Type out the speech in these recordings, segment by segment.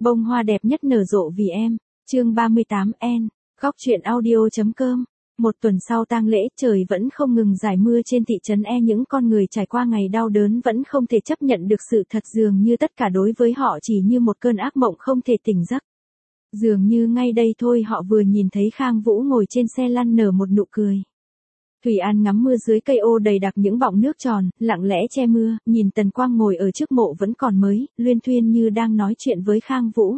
Bông hoa đẹp nhất nở rộ vì em. Chương 38 N. Góc truyện audio.com. Một tuần sau tang lễ, trời vẫn không ngừng rải mưa trên thị trấn những con người trải qua ngày đau đớn vẫn không thể chấp nhận được sự thật, dường như tất cả đối với họ chỉ như một cơn ác mộng không thể tỉnh giấc. Dường như ngay đây thôi họ vừa nhìn thấy Khang Vũ ngồi trên xe lăn nở một nụ cười. Thủy An ngắm mưa dưới cây ô đầy đặc những bọng nước tròn, lặng lẽ che mưa, nhìn Tần Quang ngồi ở trước mộ vẫn còn mới, luyên thuyên như đang nói chuyện với Khang Vũ.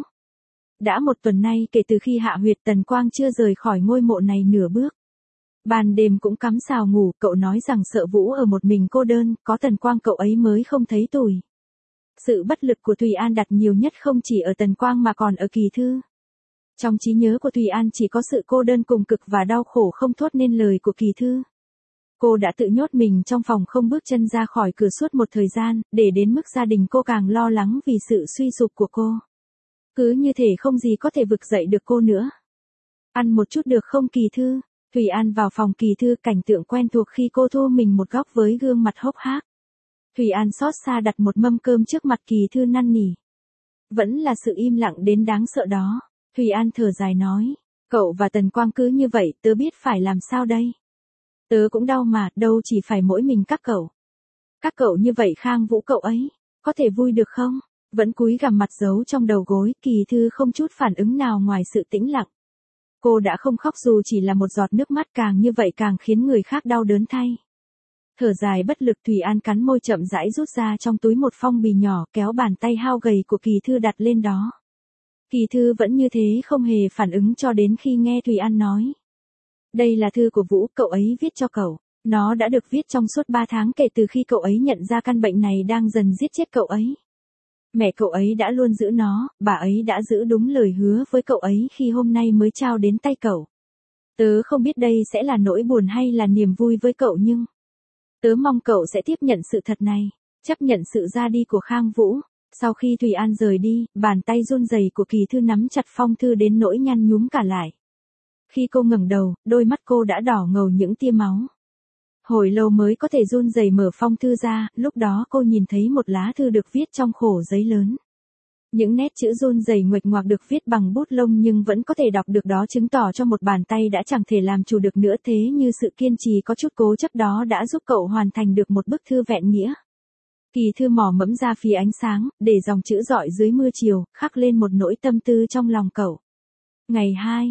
Đã một tuần nay kể từ khi hạ huyệt, Tần Quang chưa rời khỏi ngôi mộ này nửa bước. Ban đêm cũng cắm sào ngủ, cậu nói rằng sợ Vũ ở một mình cô đơn, có Tần Quang cậu ấy mới không thấy tủi. Sự bất lực của Thủy An đặt nhiều nhất không chỉ ở Tần Quang mà còn ở Kỳ Thư. Trong trí nhớ của Thủy An chỉ có sự cô đơn cùng cực và đau khổ không thốt nên lời của Kỳ Thư. Cô đã tự nhốt mình trong phòng không bước chân ra khỏi cửa suốt một thời gian, để đến mức gia đình cô càng lo lắng vì sự suy sụp của cô. Cứ như thể không gì có thể vực dậy được cô nữa. Ăn một chút được không Kỳ Thư? Thủy An vào phòng Kỳ Thư, cảnh tượng quen thuộc khi cô thu mình một góc với gương mặt hốc hác. Thủy An xót xa đặt một mâm cơm trước mặt Kỳ Thư năn nỉ. Vẫn là sự im lặng đến đáng sợ đó. Thủy An thở dài nói, cậu và Tần Quang cứ như vậy, tớ biết phải làm sao đây. Tớ cũng đau mà, đâu chỉ phải mỗi mình các cậu. Các cậu như vậy Khang Vũ cậu ấy, có thể vui được không? Vẫn cúi gằm mặt giấu trong đầu gối, Kỳ Thư không chút phản ứng nào ngoài sự tĩnh lặng. Cô đã không khóc dù chỉ là một giọt nước mắt, càng như vậy càng khiến người khác đau đớn thay. Thở dài bất lực, Thủy An cắn môi chậm rãi rút ra trong túi một phong bì nhỏ, kéo bàn tay hao gầy của Kỳ Thư đặt lên đó. Kỳ Thư vẫn như thế không hề phản ứng cho đến khi nghe Thủy An nói. Đây là thư của Vũ, cậu ấy viết cho cậu. Nó đã được viết trong suốt 3 tháng kể từ khi cậu ấy nhận ra căn bệnh này đang dần giết chết cậu ấy. Mẹ cậu ấy đã luôn giữ nó, bà ấy đã giữ đúng lời hứa với cậu ấy khi hôm nay mới trao đến tay cậu. Tớ không biết đây sẽ là nỗi buồn hay là niềm vui với cậu, nhưng tớ mong cậu sẽ tiếp nhận sự thật này, chấp nhận sự ra đi của Khang Vũ. Sau khi Thủy An rời đi, bàn tay run rẩy của Kỳ Thư nắm chặt phong thư đến nỗi nhăn nhúm cả lại. Khi cô ngẩng đầu, đôi mắt cô đã đỏ ngầu những tia máu. Hồi lâu mới có thể run rẩy mở phong thư ra, lúc đó cô nhìn thấy một lá thư được viết trong khổ giấy lớn. Những nét chữ run rẩy nguệch ngoạc được viết bằng bút lông nhưng vẫn có thể đọc được, đó chứng tỏ cho một bàn tay đã chẳng thể làm chủ được nữa, thế như sự kiên trì có chút cố chấp đó đã giúp cậu hoàn thành được một bức thư vẹn nghĩa. Kỳ Thư mò mẫm ra phía ánh sáng, để dòng chữ rọi dưới mưa chiều, khắc lên một nỗi tâm tư trong lòng cậu. Ngày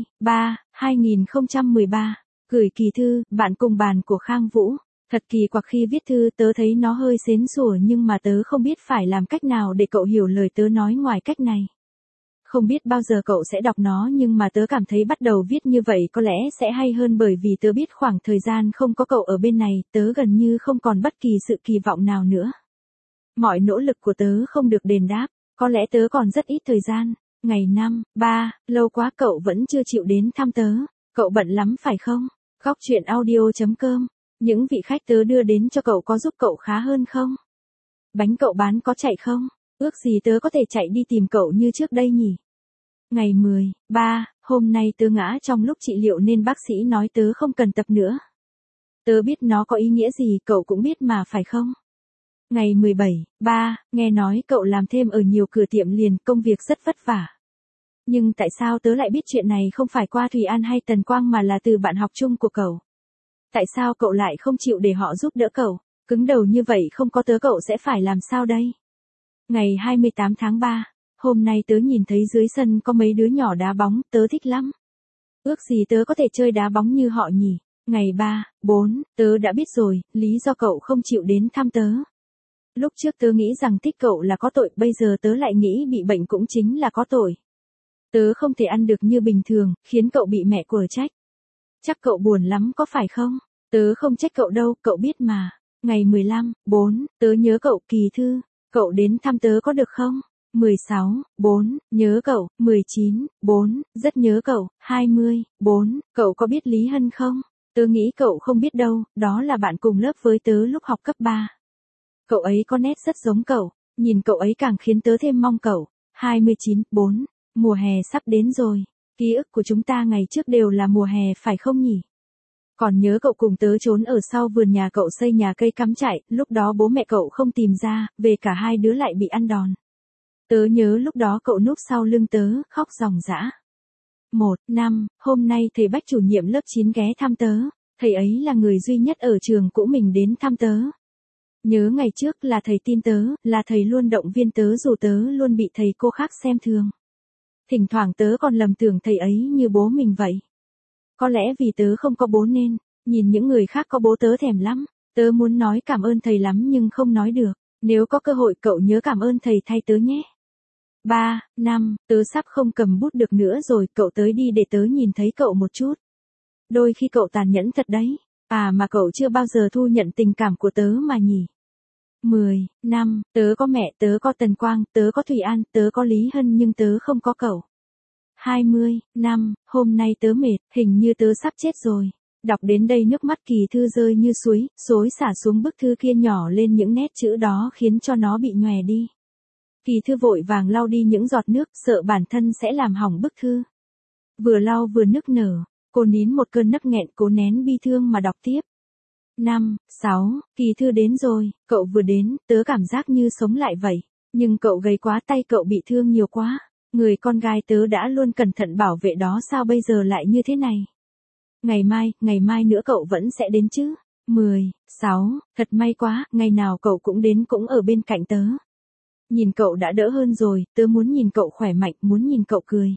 2/3/2013, gửi Kỳ Thư, bạn cùng bàn của Khang Vũ. Thật kỳ quặc khi viết thư, tớ thấy nó hơi xến xủa nhưng mà tớ không biết phải làm cách nào để cậu hiểu lời tớ nói ngoài cách này. Không biết bao giờ cậu sẽ đọc nó nhưng mà tớ cảm thấy bắt đầu viết như vậy có lẽ sẽ hay hơn, bởi vì tớ biết khoảng thời gian không có cậu ở bên này, tớ gần như không còn bất kỳ sự kỳ vọng nào nữa. Mọi nỗ lực của tớ không được đền đáp, có lẽ tớ còn rất ít thời gian. Ngày 5/3, lâu quá cậu vẫn chưa chịu đến thăm tớ, cậu bận lắm phải không? Góc truyện audio.com. Những vị khách tớ đưa đến cho cậu có giúp cậu khá hơn không? Bánh cậu bán có chạy không? Ước gì tớ có thể chạy đi tìm cậu như trước đây nhỉ? Ngày 10/3, hôm nay tớ ngã trong lúc trị liệu nên bác sĩ nói tớ không cần tập nữa. Tớ biết nó có ý nghĩa gì, cậu cũng biết mà phải không? Ngày 17/3, nghe nói cậu làm thêm ở nhiều cửa tiệm liền, công việc rất vất vả. Nhưng tại sao tớ lại biết chuyện này không phải qua Thủy An hay Tần Quang mà là từ bạn học chung của cậu? Tại sao cậu lại không chịu để họ giúp đỡ cậu? Cứng đầu như vậy không có tớ cậu sẽ phải làm sao đây? Ngày 28/3, hôm nay tớ nhìn thấy dưới sân có mấy đứa nhỏ đá bóng, tớ thích lắm. Ước gì tớ có thể chơi đá bóng như họ nhỉ? Ngày 3/4, tớ đã biết rồi, lý do cậu không chịu đến thăm tớ. Lúc trước tớ nghĩ rằng thích cậu là có tội, bây giờ tớ lại nghĩ bị bệnh cũng chính là có tội. Tớ không thể ăn được như bình thường, khiến cậu bị mẹ quở trách. Chắc cậu buồn lắm có phải không? Tớ không trách cậu đâu, cậu biết mà. Ngày 15/4, tớ nhớ cậu Kỳ Thư, cậu đến thăm tớ có được không? 16/4, nhớ cậu. 19/4, rất nhớ cậu. 20/4, cậu có biết Lý Hân không? Tớ nghĩ cậu không biết đâu, đó là bạn cùng lớp với tớ lúc học cấp 3. Cậu ấy có nét rất giống cậu, nhìn cậu ấy càng khiến tớ thêm mong cậu. 29/4, mùa hè sắp đến rồi, ký ức của chúng ta ngày trước đều là mùa hè phải không nhỉ? Còn nhớ cậu cùng tớ trốn ở sau vườn nhà cậu xây nhà cây cắm trại, lúc đó bố mẹ cậu không tìm ra, về cả hai đứa lại bị ăn đòn. Tớ nhớ lúc đó cậu núp sau lưng tớ, khóc ròng rã. 1 năm, hôm nay thầy Bách chủ nhiệm lớp 9 ghé thăm tớ, thầy ấy là người duy nhất ở trường cũ mình đến thăm tớ. Nhớ ngày trước là thầy tin tớ, là thầy luôn động viên tớ dù tớ luôn bị thầy cô khác xem thường. Thỉnh thoảng tớ còn lầm tưởng thầy ấy như bố mình vậy. Có lẽ vì tớ không có bố nên, nhìn những người khác có bố tớ thèm lắm, tớ muốn nói cảm ơn thầy lắm nhưng không nói được, nếu có cơ hội cậu nhớ cảm ơn thầy thay tớ nhé. 3 năm, tớ sắp không cầm bút được nữa rồi, cậu tới đi để tớ nhìn thấy cậu một chút. Đôi khi cậu tàn nhẫn thật đấy, mà cậu chưa bao giờ thu nhận tình cảm của tớ mà nhỉ. 10 năm, tớ có mẹ, tớ có Tần Quang, tớ có Thủy An, tớ có Lý Hân nhưng tớ không có cậu. 20 năm, hôm nay tớ mệt, hình như tớ sắp chết rồi. Đọc đến đây nước mắt Kỳ Thư rơi như suối, xối xả xuống bức thư kia nhỏ lên những nét chữ đó khiến cho nó bị nhòe đi. Kỳ Thư vội vàng lau đi những giọt nước, sợ bản thân sẽ làm hỏng bức thư. Vừa lau vừa nức nở, cô nín một cơn nấc nghẹn cố nén bi thương mà đọc tiếp. 5, 6, Kỳ Thư đến rồi, cậu vừa đến, tớ cảm giác như sống lại vậy. Nhưng cậu gầy quá, tay cậu bị thương nhiều quá. Người con gái tớ đã luôn cẩn thận bảo vệ đó sao bây giờ lại như thế này. Ngày mai nữa cậu vẫn sẽ đến chứ. 10, 6, thật may quá, ngày nào cậu cũng đến cũng ở bên cạnh tớ. Nhìn cậu đã đỡ hơn rồi, tớ muốn nhìn cậu khỏe mạnh, muốn nhìn cậu cười.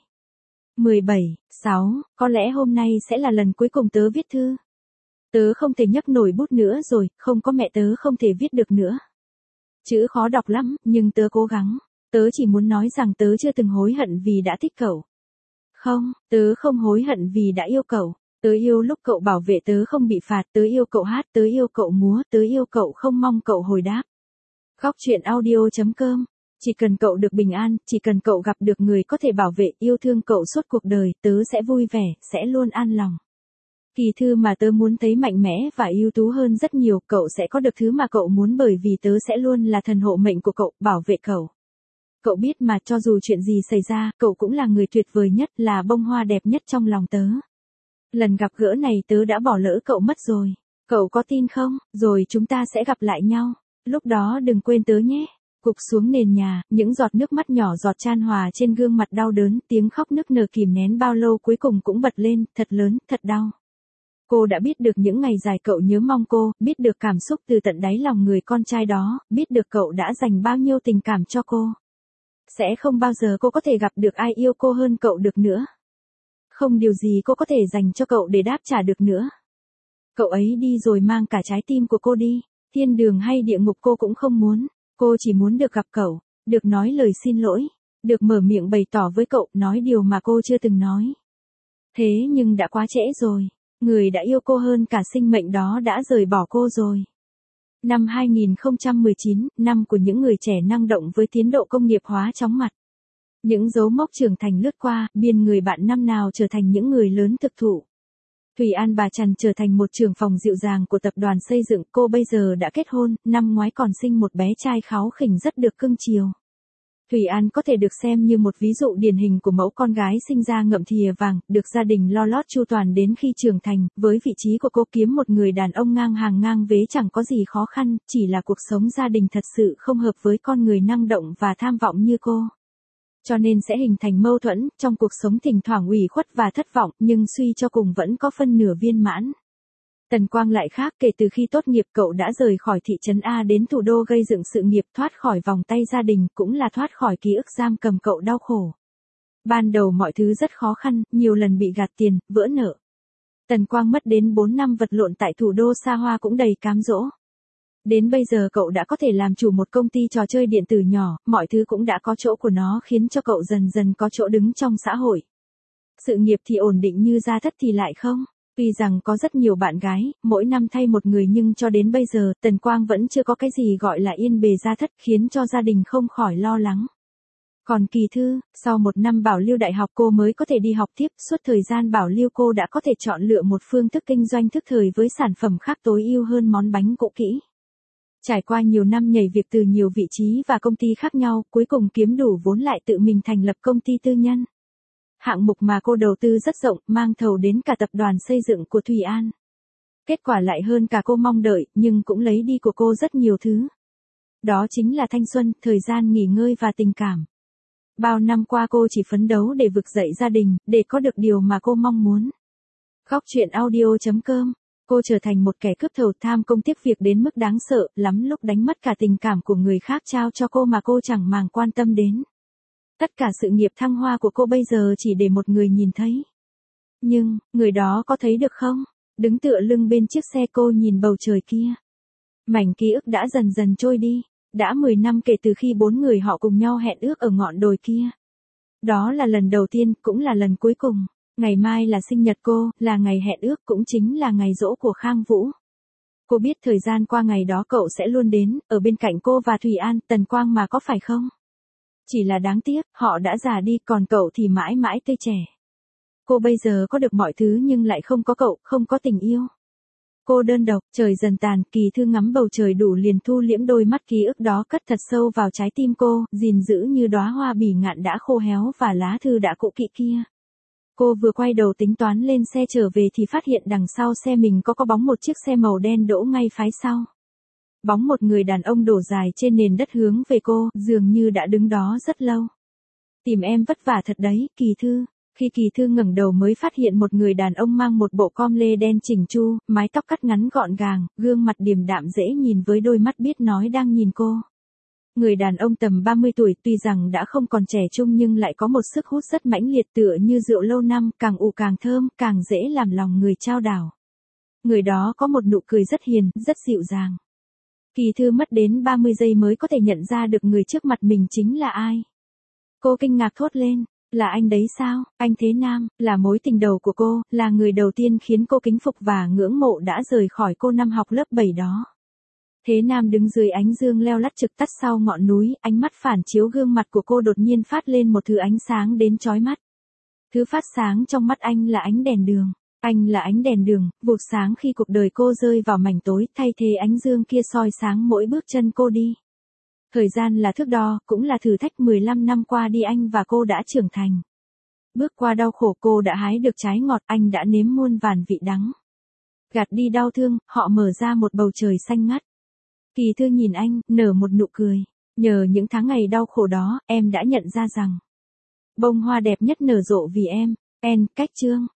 17, 6, có lẽ hôm nay sẽ là lần cuối cùng tớ viết thư. Tớ không thể nhấc nổi bút nữa rồi, không có mẹ tớ không thể viết được nữa. Chữ khó đọc lắm, nhưng tớ cố gắng. Tớ chỉ muốn nói rằng tớ chưa từng hối hận vì đã thích cậu. Không, tớ không hối hận vì đã yêu cậu. Tớ yêu lúc cậu bảo vệ tớ không bị phạt, tớ yêu cậu hát, tớ yêu cậu múa, tớ yêu cậu không mong cậu hồi đáp. Góc truyện audio.com. Chỉ cần cậu được bình an, chỉ cần cậu gặp được người có thể bảo vệ, yêu thương cậu suốt cuộc đời, tớ sẽ vui vẻ, sẽ luôn an lòng. Kỳ Thư mà tớ muốn thấy mạnh mẽ và ưu tú hơn rất nhiều, cậu sẽ có được thứ mà cậu muốn bởi vì tớ sẽ luôn là thần hộ mệnh của cậu, bảo vệ cậu. Cậu biết mà cho dù chuyện gì xảy ra, cậu cũng là người tuyệt vời nhất, là bông hoa đẹp nhất trong lòng tớ. Lần gặp gỡ này tớ đã bỏ lỡ cậu mất rồi. Cậu có tin không? Rồi chúng ta sẽ gặp lại nhau. Lúc đó đừng quên tớ nhé. Gục xuống nền nhà, những giọt nước mắt nhỏ giọt chan hòa trên gương mặt đau đớn, tiếng khóc nức nở kìm nén bao lâu cuối cùng cũng bật lên, thật lớn, thật đau. Cô đã biết được những ngày dài cậu nhớ mong cô, biết được cảm xúc từ tận đáy lòng người con trai đó, biết được cậu đã dành bao nhiêu tình cảm cho cô. Sẽ không bao giờ cô có thể gặp được ai yêu cô hơn cậu được nữa. Không điều gì cô có thể dành cho cậu để đáp trả được nữa. Cậu ấy đi rồi mang cả trái tim của cô đi, thiên đường hay địa ngục cô cũng không muốn, cô chỉ muốn được gặp cậu, được nói lời xin lỗi, được mở miệng bày tỏ với cậu, nói điều mà cô chưa từng nói. Thế nhưng đã quá trễ rồi, người đã yêu cô hơn cả sinh mệnh đó đã rời bỏ cô rồi. Năm 2019, năm của những người trẻ năng động với tiến độ công nghiệp hóa chóng mặt. Những dấu mốc trưởng thành lướt qua, biên người bạn năm nào trở thành những người lớn thực thụ. Thủy An bà Trần trở thành một trưởng phòng dịu dàng của tập đoàn xây dựng, cô bây giờ đã kết hôn, năm ngoái còn sinh một bé trai kháu khỉnh rất được cưng chiều. Thủy An có thể được xem như một ví dụ điển hình của mẫu con gái sinh ra ngậm thìa vàng, được gia đình lo lót chu toàn đến khi trưởng thành, với vị trí của cô kiếm một người đàn ông ngang hàng ngang vế chẳng có gì khó khăn, chỉ là cuộc sống gia đình thật sự không hợp với con người năng động và tham vọng như cô. Cho nên sẽ hình thành mâu thuẫn, trong cuộc sống thỉnh thoảng ủy khuất và thất vọng, nhưng suy cho cùng vẫn có phân nửa viên mãn. Tần Quang lại khác, kể từ khi tốt nghiệp cậu đã rời khỏi thị trấn A đến thủ đô gây dựng sự nghiệp, thoát khỏi vòng tay gia đình, cũng là thoát khỏi ký ức giam cầm cậu đau khổ. Ban đầu mọi thứ rất khó khăn, nhiều lần bị gạt tiền, vỡ nợ. Tần Quang mất đến 4 năm vật lộn tại thủ đô xa hoa cũng đầy cám dỗ. Đến bây giờ cậu đã có thể làm chủ một công ty trò chơi điện tử nhỏ, mọi thứ cũng đã có chỗ của nó khiến cho cậu dần dần có chỗ đứng trong xã hội. Sự nghiệp thì ổn định như Gia Thất thì lại không. Tuy rằng có rất nhiều bạn gái, mỗi năm thay một người nhưng cho đến bây giờ, Tần Quang vẫn chưa có cái gì gọi là yên bề gia thất, khiến cho gia đình không khỏi lo lắng. Còn Kỳ Thư, sau 1 năm bảo lưu đại học cô mới có thể đi học tiếp, suốt thời gian bảo lưu cô đã có thể chọn lựa một phương thức kinh doanh thức thời với sản phẩm khác tối ưu hơn món bánh cỗ kỹ. Trải qua nhiều năm nhảy việc từ nhiều vị trí và công ty khác nhau, cuối cùng kiếm đủ vốn lại tự mình thành lập công ty tư nhân. Hạng mục mà cô đầu tư rất rộng, mang thầu đến cả tập đoàn xây dựng của Thủy An. Kết quả lại hơn cả cô mong đợi, nhưng cũng lấy đi của cô rất nhiều thứ. Đó chính là thanh xuân, thời gian nghỉ ngơi và tình cảm. Bao năm qua cô chỉ phấn đấu để vực dậy gia đình, để có được điều mà cô mong muốn. Góc truyện audio.com. Cô trở thành một kẻ cướp thầu tham công tiếc việc đến mức đáng sợ, lắm lúc đánh mất cả tình cảm của người khác trao cho cô mà cô chẳng màng quan tâm đến. Tất cả sự nghiệp thăng hoa của cô bây giờ chỉ để một người nhìn thấy. Nhưng, người đó có thấy được không? Đứng tựa lưng bên chiếc xe cô nhìn bầu trời kia. Mảnh ký ức đã dần dần trôi đi. Đã 10 năm kể từ khi 4 người họ cùng nhau hẹn ước ở ngọn đồi kia. Đó là lần đầu tiên, cũng là lần cuối cùng. Ngày mai là sinh nhật cô, là ngày hẹn ước, cũng chính là ngày giỗ của Khang Vũ. Cô biết thời gian qua ngày đó cậu sẽ luôn đến, ở bên cạnh cô và Thủy An, Tần Quang mà có phải không? Chỉ là đáng tiếc, họ đã già đi, còn cậu thì mãi mãi tươi trẻ. Cô bây giờ có được mọi thứ nhưng lại không có cậu, không có tình yêu. Cô đơn độc, trời dần tàn, Kỳ Thư ngắm bầu trời đủ liền thu liễm đôi mắt ký ức đó cất thật sâu vào trái tim cô, gìn giữ như đóa hoa bỉ ngạn đã khô héo và lá thư đã cũ kỹ kia. Cô vừa quay đầu tính toán lên xe trở về thì phát hiện đằng sau xe mình có bóng một chiếc xe màu đen đỗ ngay phái sau. Bóng một người đàn ông đổ dài trên nền đất hướng về cô, dường như đã đứng đó rất lâu. Tìm em vất vả thật đấy, Kỳ Thư. Khi Kỳ Thư ngẩng đầu mới phát hiện một người đàn ông mang một bộ com lê đen chỉnh chu, mái tóc cắt ngắn gọn gàng, gương mặt điềm đạm dễ nhìn với đôi mắt biết nói đang nhìn cô. Người đàn ông tầm 30 tuổi tuy rằng đã không còn trẻ trung nhưng lại có một sức hút rất mãnh liệt tựa như rượu lâu năm, càng ủ càng thơm, càng dễ làm lòng người chao đảo. Người đó có một nụ cười rất hiền, rất dịu dàng. Kỳ Thư mất đến 30 giây mới có thể nhận ra được người trước mặt mình chính là ai. Cô kinh ngạc thốt lên. Là anh đấy sao? Anh Thế Nam, là mối tình đầu của cô, là người đầu tiên khiến cô kính phục và ngưỡng mộ đã rời khỏi cô năm học lớp 7 đó. Thế Nam đứng dưới ánh dương leo lắt trực tắt sau ngọn núi, ánh mắt phản chiếu gương mặt của cô đột nhiên phát lên một thứ ánh sáng đến chói mắt. Thứ phát sáng trong mắt anh là ánh đèn đường. Anh là ánh đèn đường, vụt sáng khi cuộc đời cô rơi vào mảnh tối, thay thế ánh dương kia soi sáng mỗi bước chân cô đi. Thời gian là thước đo, cũng là thử thách 15 năm qua đi anh và cô đã trưởng thành. Bước qua đau khổ cô đã hái được trái ngọt, anh đã nếm muôn vàn vị đắng. Gạt đi đau thương, họ mở ra một bầu trời xanh ngắt. Kỳ Thư nhìn anh, nở một nụ cười. Nhờ những tháng ngày đau khổ đó, em đã nhận ra rằng bông hoa đẹp nhất nở rộ vì em. Cách chương.